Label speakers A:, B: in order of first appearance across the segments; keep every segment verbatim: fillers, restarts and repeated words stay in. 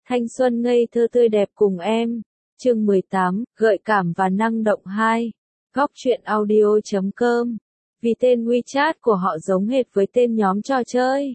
A: Thanh xuân ngây thơ tươi đẹp cùng em. Chương mười tám, gợi cảm và năng động hai. Góc truyện audio chấm com. Vì tên WeChat của họ giống hệt với tên nhóm trò chơi,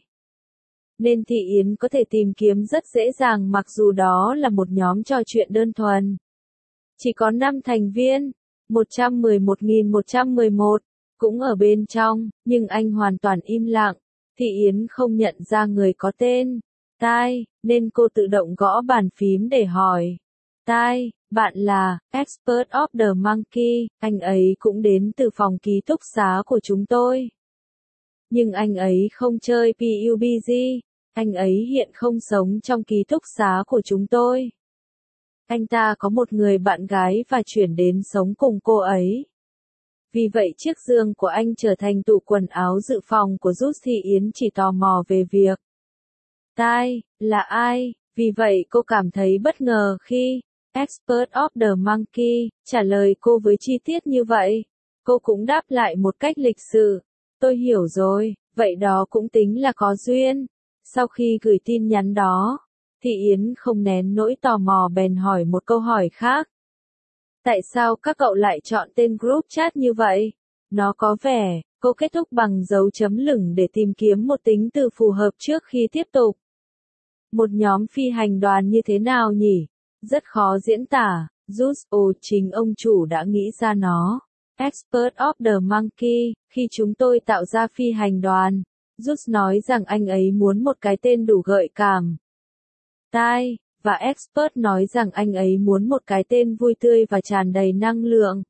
A: nên Thị Yến có thể tìm kiếm rất dễ dàng mặc dù đó là một nhóm trò chuyện đơn thuần. Chỉ có năm thành viên, một trăm mười một nghìn một trăm mười một, cũng ở bên trong, nhưng anh hoàn toàn im lặng. Thị Yến không nhận ra người có tên Tai, nên cô tự động gõ bàn phím để hỏi. Tai, bạn là Expert of the Monkey, anh ấy cũng đến từ phòng ký túc xá của chúng tôi. Nhưng anh ấy không chơi pê u bê giê, anh ấy hiện không sống trong ký túc xá của chúng tôi. Anh ta có một người bạn gái và chuyển đến sống cùng cô ấy. Vì vậy chiếc giường của anh trở thành tủ quần áo dự phòng của Just. Thị Yến chỉ tò mò về việc Tai là ai, vì vậy cô cảm thấy bất ngờ khi Expert of the Monkey trả lời cô với chi tiết như vậy. Cô cũng đáp lại một cách lịch sự. Tôi hiểu rồi, vậy đó cũng tính là có duyên. Sau khi gửi tin nhắn đó, Thị Yến không nén nỗi tò mò bèn hỏi một câu hỏi khác. Tại sao các cậu lại chọn tên group chat như vậy? Nó có vẻ, cô kết thúc bằng dấu chấm lửng để tìm kiếm một tính từ phù hợp trước khi tiếp tục. Một nhóm phi hành đoàn như thế nào nhỉ? Rất khó diễn tả. Just, ồ, chính ông chủ đã nghĩ ra nó. Expert of the Monkey, khi chúng tôi tạo ra phi hành đoàn, Just nói rằng anh ấy muốn một cái tên đủ gợi cảm. Tai, và Expert nói rằng anh ấy muốn một cái tên vui tươi và tràn đầy năng lượng.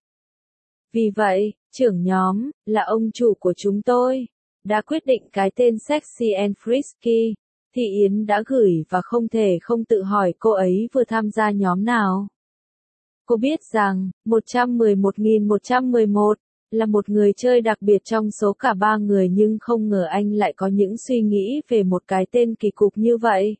A: Vì vậy, trưởng nhóm, là ông chủ của chúng tôi, đã quyết định cái tên Sexy and Frisky. Thị Yến đã gửi và không thể không tự hỏi cô ấy vừa tham gia nhóm nào. Cô biết rằng, một trăm mười một nghìn một trăm mười một, là một người chơi đặc biệt trong số cả ba người nhưng không ngờ anh lại có những suy nghĩ về một cái tên kỳ cục như vậy.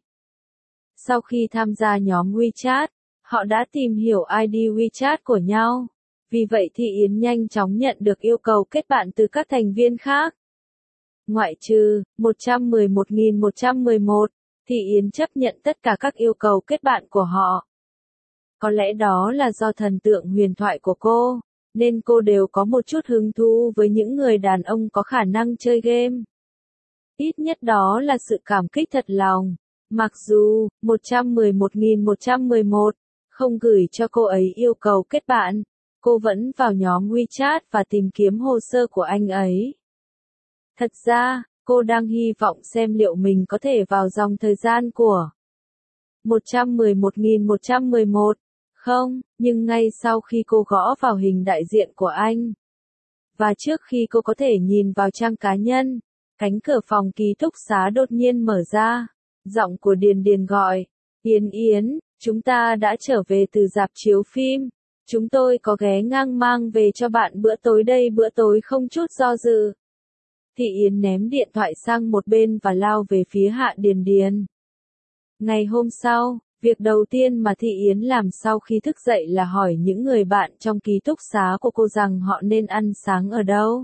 A: Sau khi tham gia nhóm WeChat, họ đã tìm hiểu i đê WeChat của nhau. Vì vậy Thị Yến nhanh chóng nhận được yêu cầu kết bạn từ các thành viên khác. Ngoại trừ một trăm mười một nghìn một trăm mười một, Thị Yến chấp nhận tất cả các yêu cầu kết bạn của họ. Có lẽ đó là do thần tượng huyền thoại của cô, nên cô đều có một chút hứng thú với những người đàn ông có khả năng chơi game. Ít nhất đó là sự cảm kích thật lòng. Mặc dù một trăm mười một nghìn một trăm mười một không gửi cho cô ấy yêu cầu kết bạn, cô vẫn vào nhóm WeChat và tìm kiếm hồ sơ của anh ấy. Thật ra, cô đang hy vọng xem liệu mình có thể vào dòng thời gian của một trăm mười một nghìn một trăm mười một. Không, nhưng ngay sau khi cô gõ vào hình đại diện của anh, và trước khi cô có thể nhìn vào trang cá nhân, cánh cửa phòng ký túc xá đột nhiên mở ra. Giọng của Điền Điền gọi, Yến Yến, chúng ta đã trở về từ rạp chiếu phim. Chúng tôi có ghé ngang mang về cho bạn bữa tối đây. Bữa tối không chút do dự. Thị Yến ném điện thoại sang một bên và lao về phía Hạ Điền Điền. Ngày hôm sau, việc đầu tiên mà Thị Yến làm sau khi thức dậy là hỏi những người bạn trong ký túc xá của cô rằng họ nên ăn sáng ở đâu.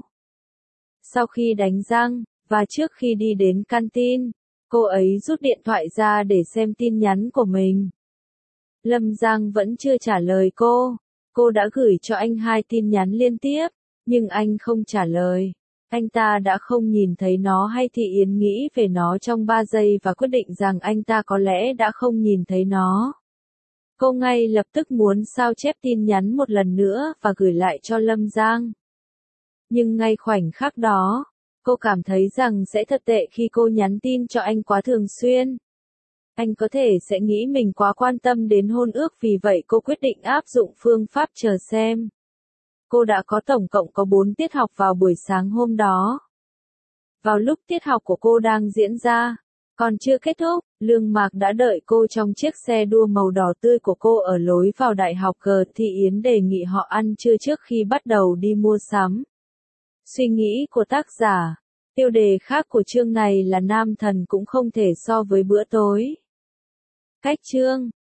A: Sau khi đánh răng, và trước khi đi đến canteen, cô ấy rút điện thoại ra để xem tin nhắn của mình. Lâm Giang vẫn chưa trả lời cô. Cô đã gửi cho anh hai tin nhắn liên tiếp, nhưng anh không trả lời. Anh ta đã không nhìn thấy nó hay Thị Yến nghĩ về nó trong ba giây và quyết định rằng anh ta có lẽ đã không nhìn thấy nó. Cô ngay lập tức muốn sao chép tin nhắn một lần nữa và gửi lại cho Lâm Giang. Nhưng ngay khoảnh khắc đó, cô cảm thấy rằng sẽ thật tệ khi cô nhắn tin cho anh quá thường xuyên. Anh có thể sẽ nghĩ mình quá quan tâm đến hôn ước, vì vậy cô quyết định áp dụng phương pháp chờ xem. Cô đã có tổng cộng có bốn tiết học vào buổi sáng hôm đó. Vào lúc tiết học của cô đang diễn ra, còn chưa kết thúc, Lương Mạc đã đợi cô trong chiếc xe đua màu đỏ tươi của cô ở lối vào đại học G. Thị Yến đề nghị họ ăn trưa trước khi bắt đầu đi mua sắm. Suy nghĩ của tác giả. Tiêu đề khác của chương này là Nam thần cũng không thể so với bữa tối. Cách chương.